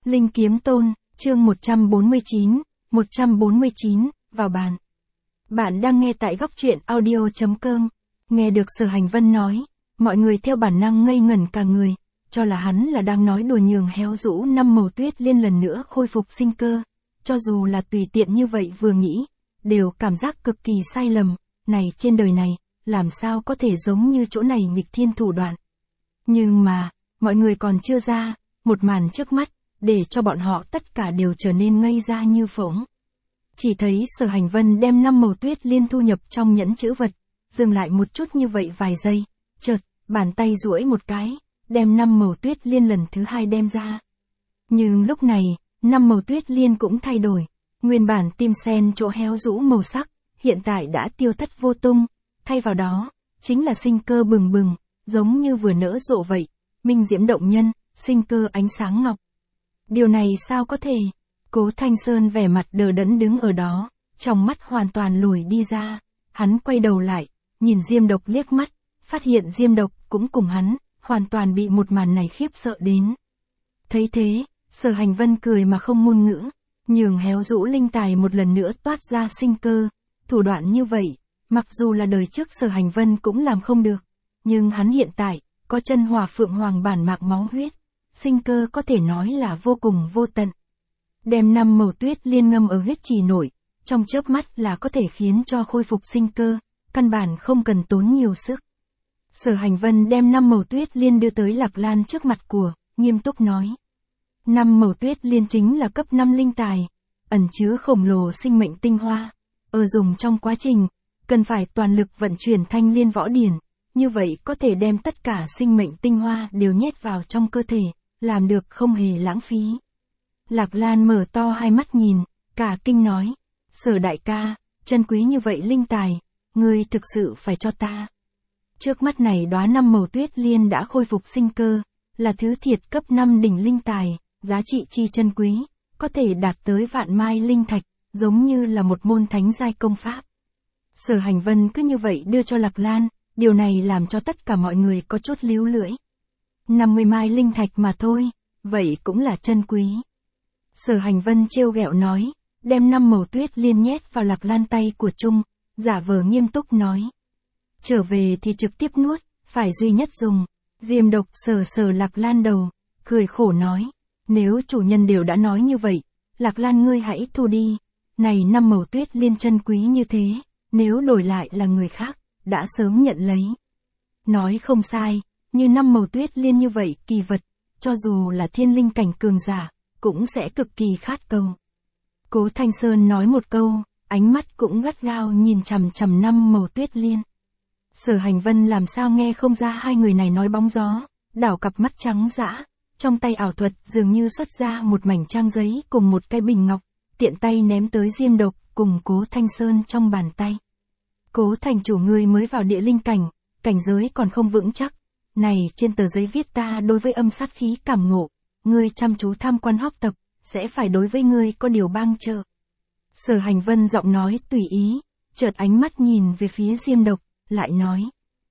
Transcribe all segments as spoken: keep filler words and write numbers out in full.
Linh Kiếm Tôn, chương một trăm bốn mươi chín, một trăm bốn mươi chín, vào bàn. Bạn đang nghe tại góc truyện audio.com. Nghe được Sở Hành Vân nói, mọi người theo bản năng ngây ngẩn cả người, cho là hắn là đang nói đùa nhường héo rũ năm màu tuyết liên lần nữa khôi phục sinh cơ. Cho dù là tùy tiện như vậy vừa nghĩ, đều cảm giác cực kỳ sai lầm, này trên đời này, làm sao có thể giống như chỗ này nghịch thiên thủ đoạn. Nhưng mà, mọi người còn chưa ra, một màn trước mắt, để cho bọn họ tất cả đều trở nên ngây ra như phỗng. Chỉ thấy Sở Hành Vân đem năm màu tuyết liên thu nhập trong nhẫn chữ vật, dừng lại một chút như vậy vài giây, chợt, bàn tay duỗi một cái, đem năm màu tuyết liên lần thứ hai đem ra. Nhưng lúc này, năm màu tuyết liên cũng thay đổi, nguyên bản tim sen chỗ héo rũ màu sắc, hiện tại đã tiêu thất vô tung, thay vào đó, chính là sinh cơ bừng bừng, giống như vừa nở rộ vậy, minh diễm động nhân, sinh cơ ánh sáng ngọc. Điều này sao có thể? Cố Thanh Sơn vẻ mặt đờ đẫn đứng ở đó, trong mắt hoàn toàn lồi đi ra, hắn quay đầu lại, nhìn Diêm Độc liếc mắt, phát hiện Diêm Độc cũng cùng hắn, hoàn toàn bị một màn này khiếp sợ đến. Thấy thế, Sở Hành Vân cười mà không ngôn ngữ, nhường héo rũ linh tài một lần nữa toát ra sinh cơ, thủ đoạn như vậy, mặc dù là đời trước Sở Hành Vân cũng làm không được, nhưng hắn hiện tại, có chân Hỏa Phượng Hoàng bản mạc máu huyết, sinh cơ có thể nói là vô cùng vô tận. Đem năm màu tuyết liên ngâm ở huyết trì nội, trong chớp mắt là có thể khiến cho khôi phục sinh cơ, căn bản không cần tốn nhiều sức. Sở Hành Vân đem năm màu tuyết liên đưa tới Lạc Lan trước mặt của, nghiêm túc nói. Năm màu tuyết liên chính là cấp năm linh tài, ẩn chứa khổng lồ sinh mệnh tinh hoa. Ở dùng trong quá trình, cần phải toàn lực vận chuyển thanh liên võ điển, như vậy có thể đem tất cả sinh mệnh tinh hoa đều nhét vào trong cơ thể, làm được không hề lãng phí. Lạc Lan mở to hai mắt nhìn, cả kinh nói, Sở đại ca, chân quý như vậy linh tài, ngươi thực sự phải cho ta. Trước mắt này đóa năm màu tuyết liên đã khôi phục sinh cơ, là thứ thiệt cấp năm đỉnh linh tài, giá trị chi chân quý, có thể đạt tới vạn mai linh thạch, giống như là một môn thánh giai công pháp. Sở Hành Vân cứ như vậy đưa cho Lạc Lan, điều này làm cho tất cả mọi người có chút líu lưỡi. năm mươi mai linh thạch mà thôi, vậy cũng là chân quý. Sở Hành Vân trêu ghẹo nói, đem năm màu tuyết liên nhét vào Lạc Lan tay của Trung, giả vờ nghiêm túc nói. Trở về thì trực tiếp nuốt, phải duy nhất dùng. Diêm Độc sờ sờ Lạc Lan đầu, cười khổ nói, nếu chủ nhân đều đã nói như vậy, Lạc Lan ngươi hãy thu đi, này năm màu tuyết liên chân quý như thế, nếu đổi lại là người khác, đã sớm nhận lấy. Nói không sai, như năm màu tuyết liên như vậy kỳ vật, cho dù là thiên linh cảnh cường giả, cũng sẽ cực kỳ khát cầu. Cố Thanh Sơn nói một câu, ánh mắt cũng gắt gao nhìn chằm chằm năm màu tuyết liên. Sở Hành Vân làm sao nghe không ra hai người này nói bóng gió, đảo cặp mắt trắng dã, trong tay ảo thuật dường như xuất ra một mảnh trang giấy cùng một cái bình ngọc, tiện tay ném tới Diêm Độc cùng Cố Thanh Sơn trong bàn tay. Cố thành chủ ngươi mới vào địa linh cảnh, cảnh giới còn không vững chắc, này trên tờ giấy viết ta đối với âm sát khí cảm ngộ, ngươi chăm chú tham quan học tập, sẽ phải đối với ngươi có điều bang trợ. Sở Hành Vân giọng nói tùy ý, chợt ánh mắt nhìn về phía Diêm Độc, lại nói.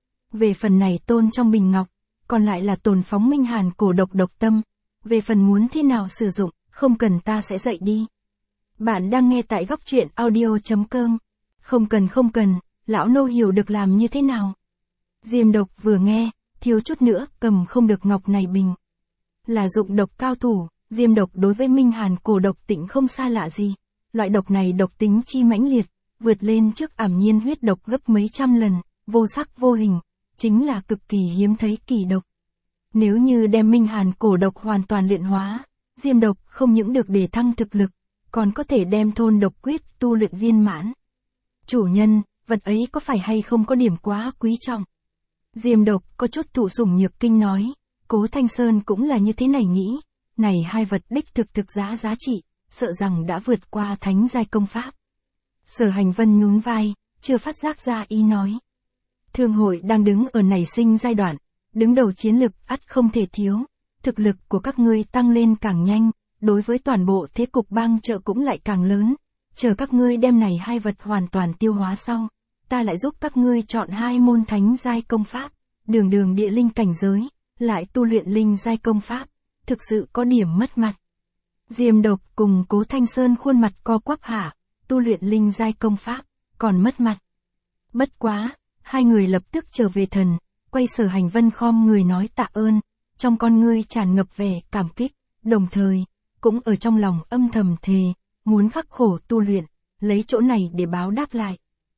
Về phần này tôn trong bình ngọc, còn lại là tồn phóng minh hàn cổ độc độc tâm, về phần muốn thế nào sử dụng, không cần ta sẽ dạy đi. Bạn đang nghe tại góc truyện audio.com. Không cần không cần, lão nô hiểu được làm như thế nào. Diêm Độc vừa nghe, thiếu chút nữa cầm không được ngọc này bình. Là dụng độc cao thủ, Diêm Độc đối với minh hàn cổ độc tịnh không xa lạ gì. Loại độc này độc tính chi mãnh liệt, vượt lên trước ảm nhiên huyết độc gấp mấy trăm lần, vô sắc vô hình, chính là cực kỳ hiếm thấy kỳ độc. Nếu như đem minh hàn cổ độc hoàn toàn luyện hóa, Diêm Độc không những được để thăng thực lực, còn có thể đem thôn độc quyết tu luyện viên mãn. Chủ nhân, vật ấy có phải hay không có điểm quá quý trọng? Diêm Độc có chút thụ sủng nhược kinh nói, Cố Thanh Sơn cũng là như thế này nghĩ, này hai vật đích thực thực giá giá trị, sợ rằng đã vượt qua thánh giai công pháp. Sở Hành Vân nhún vai, chưa phát giác ra ý nói. Thương hội đang đứng ở nảy sinh giai đoạn, đứng đầu chiến lực ắt không thể thiếu, thực lực của các ngươi tăng lên càng nhanh, đối với toàn bộ thế cục bang trợ cũng lại càng lớn, chờ các ngươi đem này hai vật hoàn toàn tiêu hóa sau, ta lại giúp các ngươi chọn hai môn thánh giai công pháp, đường đường địa linh cảnh giới, lại tu luyện linh giai công pháp, thực sự có điểm mất mặt. Diêm Độc cùng Cố Thanh Sơn khuôn mặt co quắp hạ, tu luyện linh giai công pháp, còn mất mặt. Bất quá, hai người lập tức trở về thần, quay Sở Hành Vân khom người nói tạ ơn, trong con ngươi tràn ngập vẻ cảm kích, đồng thời, cũng ở trong lòng âm thầm thề, muốn khắc khổ tu luyện, lấy chỗ này để báo đáp lại.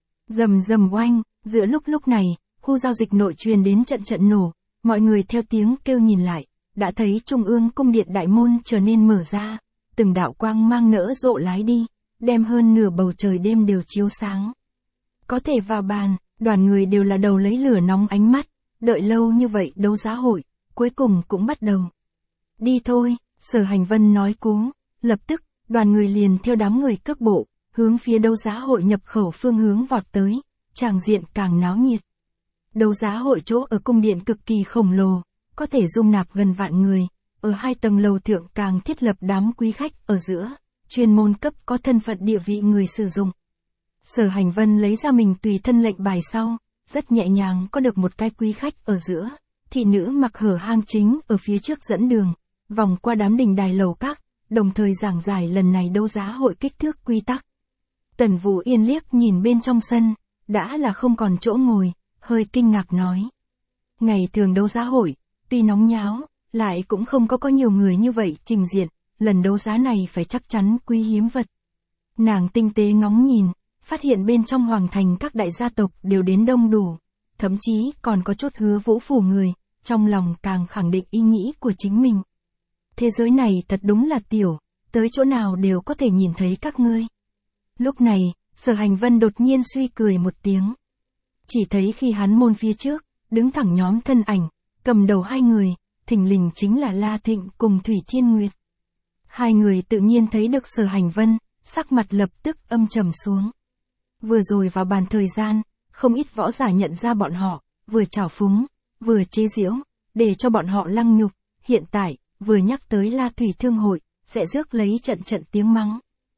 Rầm rầm oanh, giữa lúc lúc này, khu giao dịch nội truyền đến trận trận nổ, mọi người theo tiếng kêu nhìn lại, đã thấy Trung ương cung điện đại môn trở nên mở ra, từng đạo quang mang nỡ rộ lái đi, đem hơn nửa bầu trời đêm đều chiếu sáng. Có thể vào bàn, đoàn người đều là đầu lấy lửa nóng ánh mắt, đợi lâu như vậy đấu giá hội, cuối cùng cũng bắt đầu. Đi thôi, Sở Hành Vân nói cú, lập tức, đoàn người liền theo đám người cước bộ, hướng phía đấu giá hội nhập khẩu phương hướng vọt tới, tràng diện càng náo nhiệt. Đấu giá hội chỗ ở cung điện cực kỳ khổng lồ, có thể dung nạp gần vạn người, ở hai tầng lầu thượng càng thiết lập đám quý khách ở giữa, chuyên môn cấp có thân phận địa vị người sử dụng. Sở Hành Vân lấy ra mình tùy thân lệnh bài sau, rất nhẹ nhàng có được một cái quý khách ở giữa, thị nữ mặc hở hang chính ở phía trước dẫn đường, vòng qua đám đình đài lầu các, đồng thời giảng giải lần này đấu giá hội kích thước quy tắc. Tần Vũ Yên liếc nhìn bên trong sân, đã là không còn chỗ ngồi, hơi kinh ngạc nói. Ngày thường đấu giá hội, tuy nóng nháo, lại cũng không có có nhiều người như vậy trình diện, lần đấu giá này phải chắc chắn quý hiếm vật. Nàng tinh tế ngóng nhìn, phát hiện bên trong hoàng thành các đại gia tộc đều đến đông đủ, thậm chí còn có chút hứa vũ phủ người, trong lòng càng khẳng định ý nghĩ của chính mình. Thế giới này thật đúng là tiểu, tới chỗ nào đều có thể nhìn thấy các ngươi. Lúc này, Sở Hành Vân đột nhiên suy cười một tiếng. Chỉ thấy khi hắn môn phía trước, đứng thẳng nhóm thân ảnh, cầm đầu hai người, thình lình chính là La Thịnh cùng Thủy Thiên Nguyệt. Hai người tự nhiên thấy được Sở Hành Vân, sắc mặt lập tức âm trầm xuống. Vừa rồi vào bàn thời gian, không ít võ giả nhận ra bọn họ, vừa trào phúng, vừa chế giễu, để cho bọn họ lăng nhục, hiện tại, vừa nhắc tới La Thủy Thương Hội, sẽ rước lấy trận trận tiếng mắng.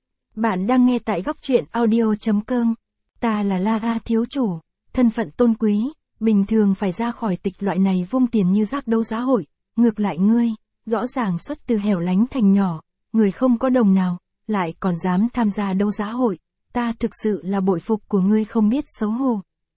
Bạn đang nghe tại góc truyện audio chấm com, ta là La A thiếu chủ, thân phận tôn quý, bình thường phải ra khỏi tịch loại này vung tiền như rác đấu giá hội, ngược lại ngươi, rõ ràng xuất từ hẻo lánh thành nhỏ, người không có đồng nào, lại còn dám tham gia đấu giá hội, ta thực sự là bội phục của ngươi không biết xấu hổ.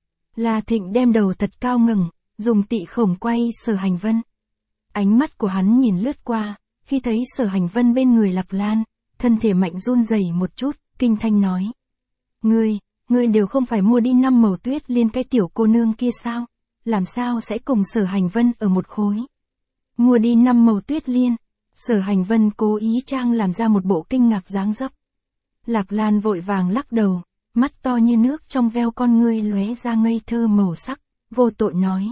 La Thịnh đem đầu thật cao ngẩng, dùng tị khổng quay Sở Hành Vân. Ánh mắt của hắn nhìn lướt qua, khi thấy Sở Hành Vân bên người Lạc Lan, thân thể mạnh run rẩy một chút, kinh thanh nói. Ngươi, ngươi đều không phải mua đi năm màu tuyết liên cái tiểu cô nương kia sao? Làm sao sẽ cùng Sở Hành Vân ở một khối? Mua đi năm màu tuyết liên, Sở Hành Vân cố ý trang làm ra một bộ kinh ngạc dáng dấp. Lạc Lan vội vàng lắc đầu, mắt to như nước trong veo con ngươi lóe ra ngây thơ màu sắc, vô tội nói.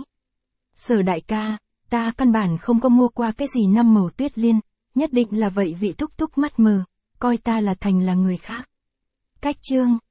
Sở đại ca, ta căn bản không có mua qua cái gì năm màu tuyết liên, nhất định là vậy vị thúc thúc mắt mờ, coi ta là thành là người khác. Cách chương.